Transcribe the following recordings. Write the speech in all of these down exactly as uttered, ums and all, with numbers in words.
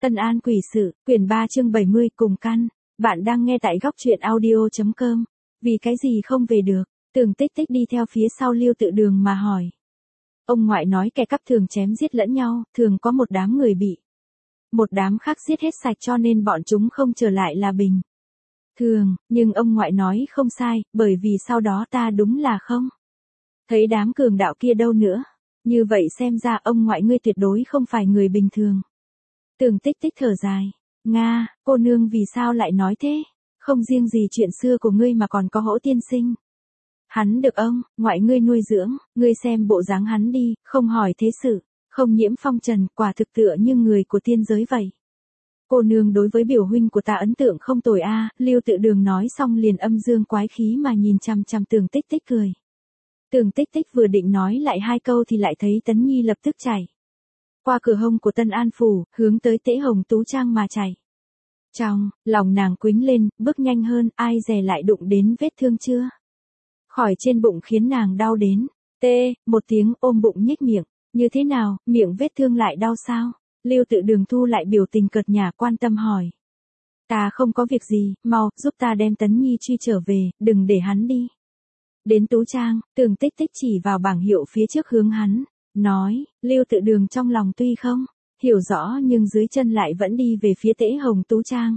Tân An quỷ sự, quyển ba chương bảy mươi cùng căn. Bạn đang nghe tại góc truyện audio.com. Vì cái gì không về được? Tường Tích Tích đi theo phía sau Lưu Tự Đường mà hỏi. Ông ngoại nói kẻ cắp thường chém giết lẫn nhau, thường có một đám người bị. Một đám khác giết hết sạch cho nên bọn chúng không trở lại là bình. Thường, nhưng ông ngoại nói không sai, bởi vì sau đó ta đúng là không. Thấy đám cường đạo kia đâu nữa. Như vậy xem ra ông ngoại ngươi tuyệt đối không phải người bình thường. Tường Tích Tích thở dài. Nga, cô nương vì sao lại nói thế? Không riêng gì chuyện xưa của ngươi mà còn có Hỗ tiên sinh. Hắn được ông, ngoại ngươi nuôi dưỡng, ngươi xem bộ dáng hắn đi, không hỏi thế sự, không nhiễm phong trần, quả thực tựa như người của tiên giới vậy. Cô nương đối với biểu huynh của ta ấn tượng không tồi a. À, Lưu Tự Đường nói xong liền âm dương quái khí mà nhìn chằm chằm Tường Tích Tích cười. Tường Tích Tích vừa định nói lại hai câu thì lại thấy Tấn Nhi lập tức chạy qua cửa hông của Tân An phủ, hướng tới Tế Hồng Tú Trang mà chạy. Trong lòng nàng quĩnh lên, bước nhanh hơn, ai dè lại đụng đến vết thương chưa? Khỏi trên bụng khiến nàng đau đến. Tê, một tiếng ôm bụng nhếch miệng. Như thế nào, miệng vết thương lại đau sao? Lưu Tự Đường thu lại biểu tình cợt nhả quan tâm hỏi. Ta không có việc gì, mau, giúp ta đem Tấn Nhi truy trở về, đừng để hắn đi. Đến Tú Trang, Tường Tích Tích chỉ vào bảng hiệu phía trước hướng hắn. Nói, Lưu Tự Đường trong lòng tuy không hiểu rõ nhưng dưới chân lại vẫn đi về phía Tế Hồng Tú Trang.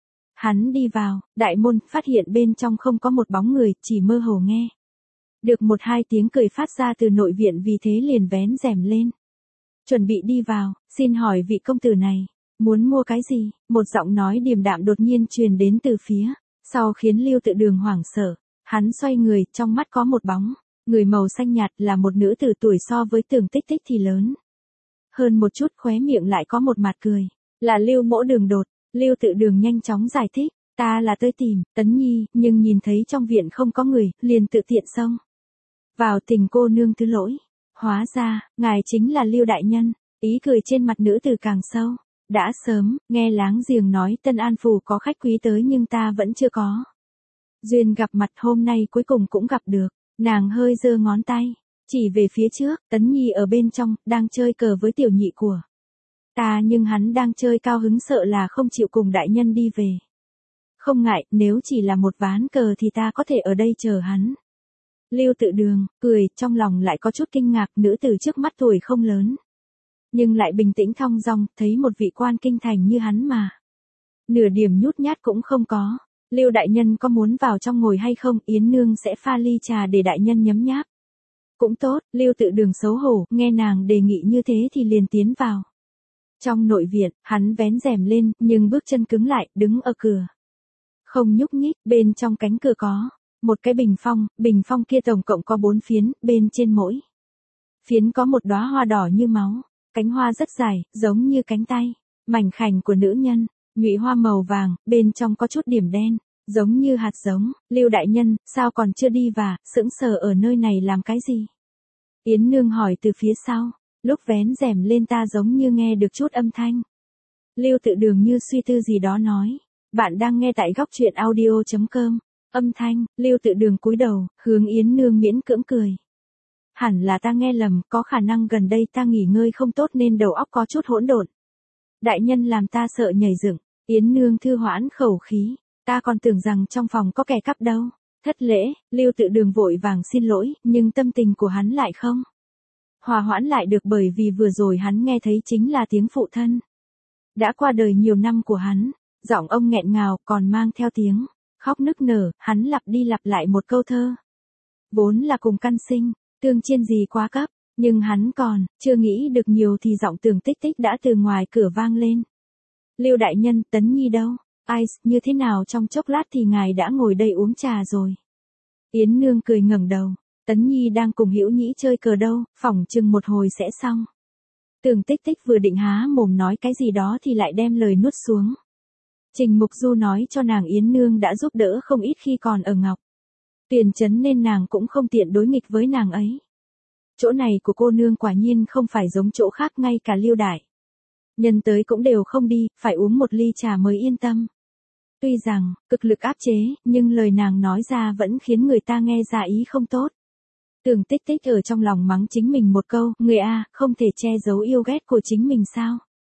Hắn đi vào, đại môn, phát hiện bên trong không có một bóng người, chỉ mơ hồ nghe được một hai tiếng cười phát ra từ nội viện, vì thế liền vén rèm lên. Chuẩn bị đi vào, xin hỏi vị công tử này, muốn mua cái gì? Một giọng nói điềm đạm đột nhiên truyền đến từ phía sau khiến Lưu Tự Đường hoảng sợ. Hắn xoay người, trong mắt có một bóng người màu xanh nhạt, là một nữ tử tuổi so với Tường Tích Tích thì lớn hơn một chút, khóe miệng lại có một mặt cười. Là Lưu mỗ Đường Đột. Lưu Tự Đường nhanh chóng giải thích. Ta là tới tìm Tấn Nhi, nhưng nhìn thấy trong viện không có người, liền tự tiện xông vào, tình cô nương thứ lỗi. Hóa ra, ngài chính là Lưu đại nhân. Ý cười trên mặt nữ tử càng sâu. Đã sớm, nghe láng giềng nói Tân An phủ có khách quý tới nhưng ta vẫn chưa có duyên gặp mặt, hôm nay cuối cùng cũng gặp được. Nàng hơi giơ ngón tay chỉ về phía trước. Tấn Nhi ở bên trong, đang chơi cờ với tiểu nhị của ta, nhưng hắn đang chơi cao hứng, sợ là không chịu cùng đại nhân đi về. Không ngại, nếu chỉ là một ván cờ thì ta có thể ở đây chờ hắn. Lưu Tự Đường cười, trong lòng lại có chút kinh ngạc, nữ tử trước mắt tuổi không lớn, nhưng lại bình tĩnh thong dong, thấy một vị quan kinh thành như hắn mà nửa điểm nhút nhát cũng không có. Lưu đại nhân có muốn vào trong ngồi hay không? Yến nương sẽ pha ly trà để đại nhân nhấm nháp. Cũng tốt. Lưu Tự Đường xấu hổ, nghe nàng đề nghị như thế thì liền tiến vào. Trong nội viện, hắn vén rèm lên, nhưng bước chân cứng lại, đứng ở cửa. Không nhúc nhích, bên trong cánh cửa có một cái bình phong, bình phong kia tổng cộng có bốn phiến, bên trên mỗi phiến có một đóa hoa đỏ như máu, cánh hoa rất dài, giống như cánh tay mảnh khảnh của nữ nhân. Nhụy hoa màu vàng, bên trong có chút điểm đen, giống như hạt giống. Lưu đại nhân, sao còn chưa đi và, sững sờ ở nơi này làm cái gì? Yến nương hỏi từ phía sau, lúc vén rèm lên ta giống như nghe được chút âm thanh. Lưu Tự Đường như suy tư gì đó nói, bạn đang nghe tại góc truyện audio.com, âm thanh. Lưu Tự Đường cúi đầu, hướng Yến nương miễn cưỡng cười. Hẳn là ta nghe lầm, có khả năng gần đây ta nghỉ ngơi không tốt nên đầu óc có chút hỗn độn. Đại nhân làm ta sợ nhảy dựng. Yến nương thư hoãn khẩu khí, ta còn tưởng rằng trong phòng có kẻ cắp đâu. Thất lễ. Lưu Tự Đường vội vàng xin lỗi, nhưng tâm tình của hắn lại không hòa hoãn lại được, bởi vì vừa rồi hắn nghe thấy chính là tiếng phụ thân đã qua đời nhiều năm của hắn. Giọng ông nghẹn ngào, còn mang theo tiếng khóc nức nở. Hắn lặp đi lặp lại một câu thơ, vốn là cùng căn sinh, tương chiên gì quá cấp. Nhưng hắn còn chưa nghĩ được nhiều thì giọng Tường Tích Tích đã từ ngoài cửa vang lên. Lưu đại nhân, Tấn Nhi đâu? Ai, như thế nào trong chốc lát thì ngài đã ngồi đây uống trà rồi? Yến nương cười ngẩng đầu. Tấn Nhi đang cùng Hữu Nhĩ chơi cờ đâu, phỏng chừng một hồi sẽ xong. Tường Tích Tích vừa định há mồm nói cái gì đó thì lại đem lời nuốt xuống. Trình Mục Du nói cho nàng Yến nương đã giúp đỡ không ít khi còn ở Ngọc Tuyền trấn nên nàng cũng không tiện đối nghịch với nàng ấy. Chỗ này của cô nương quả nhiên không phải giống chỗ khác, ngay cả Lưu đại nhân tới cũng đều không đi, phải uống một ly trà mới yên tâm. Tuy rằng cực lực áp chế, nhưng lời nàng nói ra vẫn khiến người ta nghe ra ý không tốt. Tường Tích Tích ở trong lòng mắng chính mình một câu, người a, không thể che giấu yêu ghét của chính mình sao?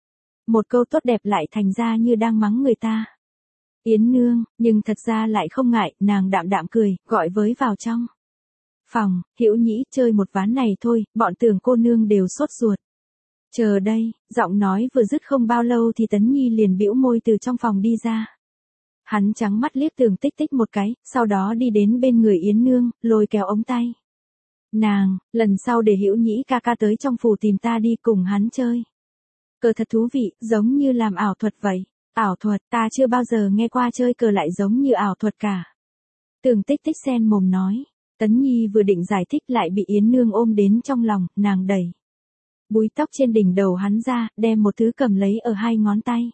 Một câu tốt đẹp lại thành ra như đang mắng người ta. Yến Nương, nhưng thật ra lại không ngại, nàng đạm đạm cười, gọi với vào trong phòng. Hữu Nhĩ, chơi một ván này thôi, bọn Tưởng cô nương đều sốt ruột. Chờ đây, giọng nói vừa dứt không bao lâu thì Tấn Nhi liền bĩu môi từ trong phòng đi ra. Hắn trắng mắt liếc Tưởng Tích Tích một cái, sau đó đi đến bên người Yến Nương, lôi kéo ống tay nàng, lần sau để Hữu Nhĩ ca ca tới trong phủ tìm ta đi cùng hắn chơi. Cờ thật thú vị, giống như làm ảo thuật vậy. Ảo thuật, ta chưa bao giờ nghe qua chơi cờ lại giống như ảo thuật cả. Tưởng Tích Tích sen mồm nói. Tấn Nhi vừa định giải thích lại bị Yến Nương ôm đến trong lòng, nàng đẩy búi tóc trên đỉnh đầu hắn ra, đem một thứ cầm lấy ở hai ngón tay.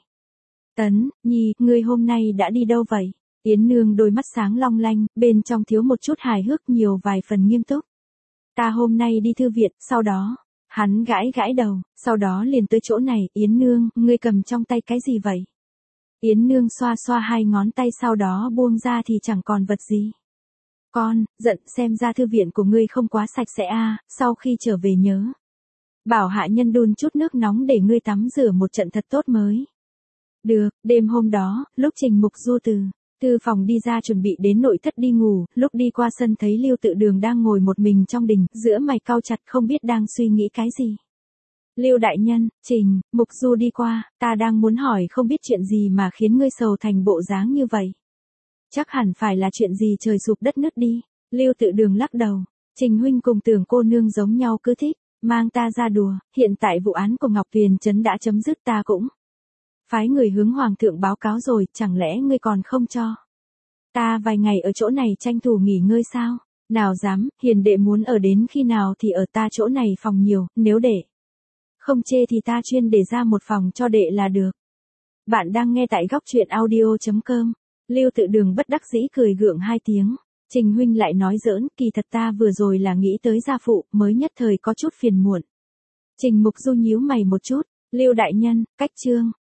Tấn Nhi, ngươi hôm nay đã đi đâu vậy? Yến Nương đôi mắt sáng long lanh, bên trong thiếu một chút hài hước nhiều vài phần nghiêm túc. Ta hôm nay đi thư viện, sau đó, hắn gãi gãi đầu, sau đó liền tới chỗ này. Yến Nương, ngươi cầm trong tay cái gì vậy? Yến Nương xoa xoa hai ngón tay sau đó buông ra thì chẳng còn vật gì. Con, giận, xem ra thư viện của ngươi không quá sạch sẽ a, sau khi trở về nhớ bảo hạ nhân đun chút nước nóng để ngươi tắm rửa một trận thật tốt mới. Được, đêm hôm đó, lúc Trình Mục Du từ thư phòng đi ra chuẩn bị đến nội thất đi ngủ, lúc đi qua sân thấy Lưu Tự Đường đang ngồi một mình trong đình, giữa mày cau chặt không biết đang suy nghĩ cái gì. Lưu đại nhân, Trình Mục Du đi qua, ta đang muốn hỏi không biết chuyện gì mà khiến ngươi sầu thành bộ dáng như vậy. Chắc hẳn phải là chuyện gì trời sụp đất nứt đi. Lưu Tự Đường lắc đầu. Trình huynh cùng Tưởng cô nương giống nhau cứ thích mang ta ra đùa, hiện tại vụ án của Ngọc Tuyền Trấn đã chấm dứt, ta cũng phái người hướng hoàng thượng báo cáo rồi, chẳng lẽ ngươi còn không cho ta vài ngày ở chỗ này tranh thủ nghỉ ngơi sao? Nào dám, hiền đệ muốn ở đến khi nào thì ở, ta chỗ này phòng nhiều, nếu đệ không chê thì ta chuyên để ra một phòng cho đệ là được. Bạn đang nghe tại góc truyện audio chấm com. Lưu Tự Đường bất đắc dĩ cười gượng hai tiếng. Trình huynh lại nói giỡn, kỳ thật ta vừa rồi là nghĩ tới gia phụ, mới nhất thời có chút phiền muộn. Trình Mục Du nhíu mày một chút. Lưu đại nhân, cách chương